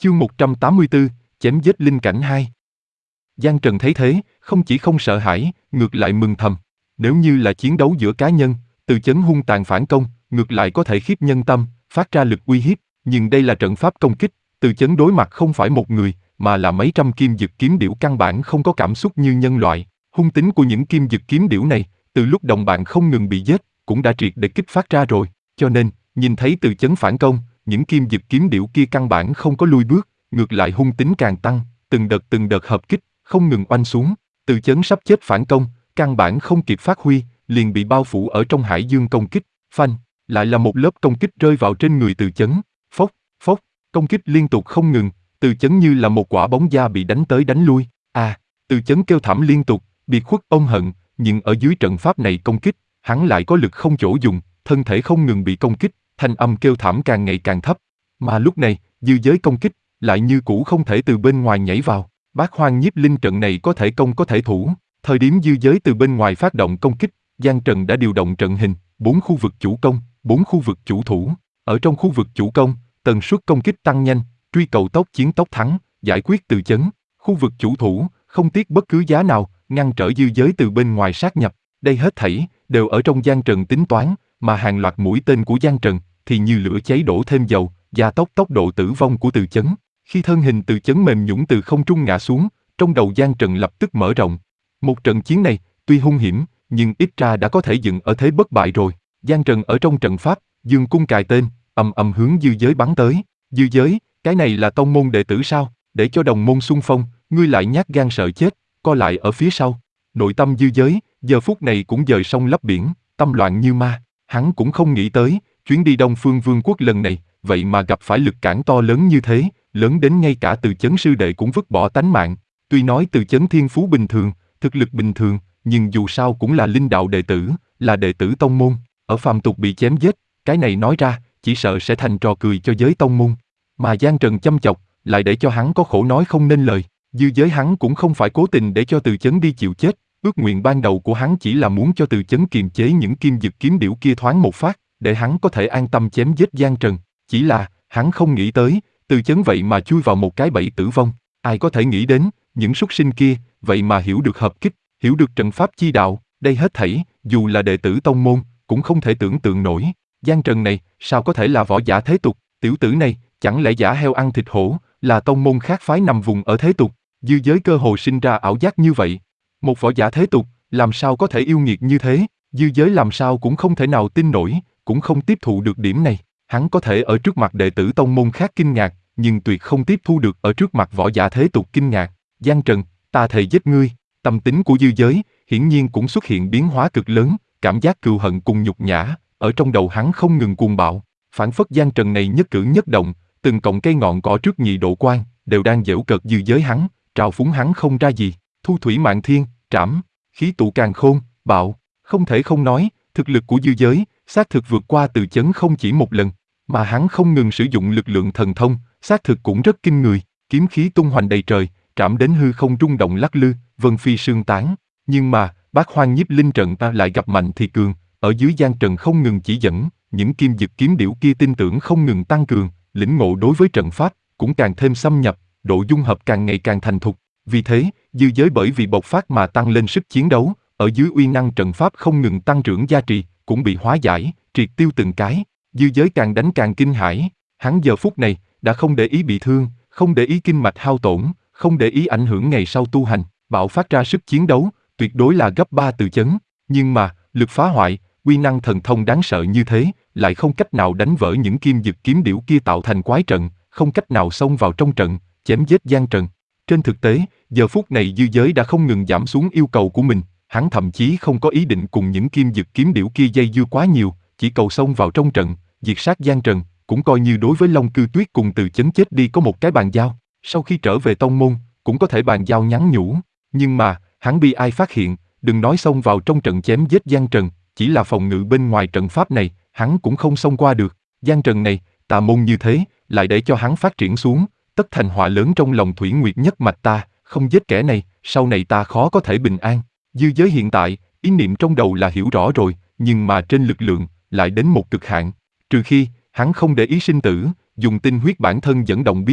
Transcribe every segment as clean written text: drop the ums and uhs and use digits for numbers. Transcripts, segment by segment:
Chương 184, chém giết linh cảnh 2. Giang Trần thấy thế, không chỉ không sợ hãi, ngược lại mừng thầm. Nếu như là chiến đấu giữa cá nhân, Từ Chấn hung tàn phản công, ngược lại có thể khiếp nhân tâm, phát ra lực uy hiếp, nhưng đây là trận pháp công kích, Từ Chấn đối mặt không phải một người, mà là mấy trăm kim dực kiếm điểu căn bản không có cảm xúc như nhân loại. Hung tính của những kim dực kiếm điểu này, từ lúc đồng bạn không ngừng bị giết, cũng đã triệt để kích phát ra rồi, cho nên, nhìn thấy Từ Chấn phản công, những kim dực kiếm điểu kia căn bản không có lui bước, ngược lại hung tính càng tăng, từng đợt hợp kích, không ngừng oanh xuống. Từ Chấn sắp chết phản công, căn bản không kịp phát huy, liền bị bao phủ ở trong hải dương công kích. Phanh, lại là một lớp công kích rơi vào trên người Từ Chấn. Phốc, phốc, công kích liên tục không ngừng, Từ Chấn như là một quả bóng da bị đánh tới đánh lui. Từ Chấn kêu thảm liên tục, biệt khuất ôm hận, nhưng ở dưới trận pháp này công kích, hắn lại có lực không chỗ dùng, thân thể không ngừng bị công kích, thanh âm kêu thảm càng ngày càng thấp. Mà lúc này, dư giới công kích lại như cũ không thể từ bên ngoài nhảy vào. Bát Hoang Nhiếp Linh trận này có thể công có thể thủ. Thời điểm dư giới từ bên ngoài phát động công kích, Giang Trần đã điều động trận hình, 4 khu vực chủ công, 4 khu vực chủ thủ. Ở trong khu vực chủ công, tần suất công kích tăng nhanh, truy cầu tốc chiến tốc thắng, giải quyết Từ Chấn. Khu vực chủ thủ, không tiếc bất cứ giá nào, ngăn trở dư giới từ bên ngoài sát nhập. Đây hết thảy đều ở trong Giang Trần tính toán, mà hàng loạt mũi tên của Giang Trần thì như lửa cháy đổ thêm dầu, gia tốc tốc độ tử vong của Từ Chấn. Khi thân hình Từ Chấn mềm nhũn từ không trung ngã xuống, trong đầu Giang Trần lập tức mở rộng. Một trận chiến này, tuy hung hiểm, nhưng ít ra đã có thể dựng ở thế bất bại rồi. Giang Trần ở trong trận pháp, dương cung cài tên, ầm ầm hướng dư giới bắn tới. Dư giới, cái này là tông môn đệ tử sao? Để cho đồng môn xung phong, ngươi lại nhát gan sợ chết, co lại ở phía sau. Nội tâm dư giới, giờ phút này cũng dời sông lấp biển, tâm loạn như ma. Hắn cũng không nghĩ tới, chuyến đi Đông Phương Vương quốc lần này, vậy mà gặp phải lực cản to lớn như thế, lớn đến ngay cả Từ Chấn sư đệ cũng vứt bỏ tánh mạng. Tuy nói Từ Chấn thiên phú bình thường, thực lực bình thường, nhưng dù sao cũng là linh đạo đệ tử, là đệ tử tông môn, ở phàm tục bị chém giết, cái này nói ra, chỉ sợ sẽ thành trò cười cho giới tông môn. Mà Giang Trần châm chọc, lại để cho hắn có khổ nói không nên lời. Dư giới hắn cũng không phải cố tình để cho Từ Chấn đi chịu chết, ước nguyện ban đầu của hắn chỉ là muốn cho Từ Chấn kiềm chế những kim dực kiếm điểu kia thoáng một phát, để hắn có thể an tâm chém giết Giang Trần. Chỉ là, hắn không nghĩ tới, Từ Chấn vậy mà chui vào một cái bẫy tử vong. Ai có thể nghĩ đến, những súc sinh kia, vậy mà hiểu được hợp kích, hiểu được trận pháp chi đạo, đây hết thảy, dù là đệ tử tông môn, cũng không thể tưởng tượng nổi. Giang Trần này, sao có thể là võ giả thế tục, tiểu tử này, chẳng lẽ giả heo ăn thịt hổ, là tông môn khác phái nằm vùng ở thế tục. Dư giới cơ hồ sinh ra ảo giác như vậy. Một võ giả thế tục, làm sao có thể yêu nghiệt như thế, dư giới làm sao cũng không thể nào tin nổi, cũng không tiếp thụ được điểm này. Hắn có thể ở trước mặt đệ tử tông môn khác kinh ngạc, nhưng tuyệt không tiếp thu được ở trước mặt võ giả thế tục kinh ngạc. Giang Trần, ta thề giết ngươi. Tâm tính của dư giới, hiển nhiên cũng xuất hiện biến hóa cực lớn, cảm giác cừu hận cùng nhục nhã, ở trong đầu hắn không ngừng cuồng bạo. Phản phất Giang Trần này nhất cử nhất động, từng cọng cây ngọn cỏ trước nhị độ quan, đều đang giễu cợt dư giới hắn, trào phúng hắn không ra gì. Thu thủy mạn thiên, trảm, khí tụ càn khôn, bạo. Không thể không nói, thực lực của dư giới, xác thực vượt qua Từ Chấn không chỉ một lần, mà hắn không ngừng sử dụng lực lượng thần thông, xác thực cũng rất kinh người, kiếm khí tung hoành đầy trời, trảm đến hư không rung động lắc lư, vân phi sương tán. Nhưng mà, Bát Hoang Nhiếp Linh trận ta lại gặp mạnh thì cường, ở dưới Giang Trần không ngừng chỉ dẫn, những kim dực kiếm điểu kia tin tưởng không ngừng tăng cường, lĩnh ngộ đối với trận pháp cũng càng thêm xâm nhập, độ dung hợp càng ngày càng thành thục. Vì thế, dư giới bởi vì bộc phát mà tăng lên sức chiến đấu, ở dưới uy năng trận pháp không ngừng tăng trưởng gia trì, cũng bị hóa giải, triệt tiêu từng cái. Dư giới càng đánh càng kinh hãi, hắn giờ phút này đã không để ý bị thương, không để ý kinh mạch hao tổn, không để ý ảnh hưởng ngày sau tu hành, bạo phát ra sức chiến đấu, tuyệt đối là gấp 3 Từ Chấn. Nhưng mà, lực phá hoại, uy năng thần thông đáng sợ như thế, lại không cách nào đánh vỡ những kim dực kiếm điểu kia tạo thành quái trận, không cách nào xông vào trong trận, chém giết Giang Trần. Trên thực tế, giờ phút này dư giới đã không ngừng giảm xuống yêu cầu của mình, hắn thậm chí không có ý định cùng những kim dực kiếm điểu kia dây dưa quá nhiều, chỉ cầu xông vào trong trận, diệt sát Giang Trần, cũng coi như đối với Long Cư Tuyết cùng Từ Chấn chết đi có một cái bàn giao, sau khi trở về tông môn, cũng có thể bàn giao nhắn nhủ. Nhưng mà, hắn bị ai phát hiện, đừng nói xông vào trong trận chém giết Giang Trần, chỉ là phòng ngự bên ngoài trận pháp này, hắn cũng không xông qua được. Giang Trần này, tà môn như thế, lại để cho hắn phát triển xuống, tất thành họa lớn trong lòng Thủy Nguyệt nhất mạch ta, không giết kẻ này, sau này ta khó có thể bình an. Dư giới hiện tại, ý niệm trong đầu là hiểu rõ rồi, nhưng mà trên lực lượng, lại đến một cực hạn. Trừ khi, hắn không để ý sinh tử, dùng tinh huyết bản thân dẫn động bí thuật,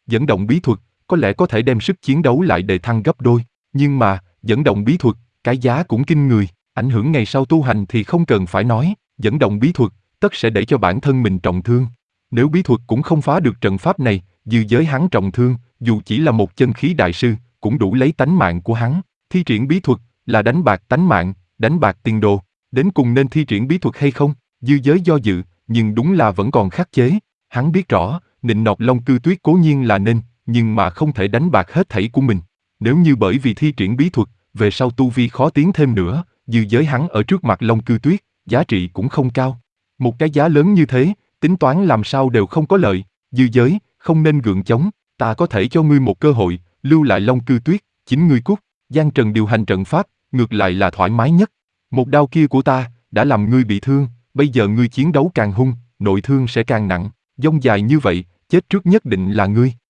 Dẫn động bí thuật, có lẽ có thể đem sức chiến đấu lại đề thăng gấp đôi, nhưng mà, dẫn động bí thuật, cái giá cũng kinh người, ảnh hưởng ngày sau tu hành thì không cần phải nói, dẫn động bí thuật, tất sẽ để cho bản thân mình trọng thương. Nếu bí thuật cũng không phá được trận pháp này, dư giới hắn trọng thương, dù chỉ là một chân khí đại sư, cũng đủ lấy tánh mạng của hắn. Thi triển bí thuật, là đánh bạc tánh mạng, đánh bạc tiền đồ, đến cùng nên thi triển bí thuật hay không? Dư giới do dự, nhưng đúng là vẫn còn khắc chế. Hắn biết rõ, nịnh nọt Long Cư Tuyết cố nhiên là nên, nhưng mà không thể đánh bạc hết thảy của mình. Nếu như bởi vì thi triển bí thuật, về sau tu vi khó tiến thêm nữa, dư giới hắn ở trước mặt Long Cư Tuyết, giá trị cũng không cao. Một cái giá lớn như thế, tính toán làm sao đều không có lợi. Dư giới, không nên gượng chống, ta có thể cho ngươi một cơ hội, lưu lại Long Cư Tuyết, chính ngươi cút. Giang Trần điều hành trận pháp, ngược lại là thoải mái nhất. Một đao kia của ta, đã làm ngươi bị thương, bây giờ ngươi chiến đấu càng hung, nội thương sẽ càng nặng. Dông dài như vậy, chết trước nhất định là ngươi.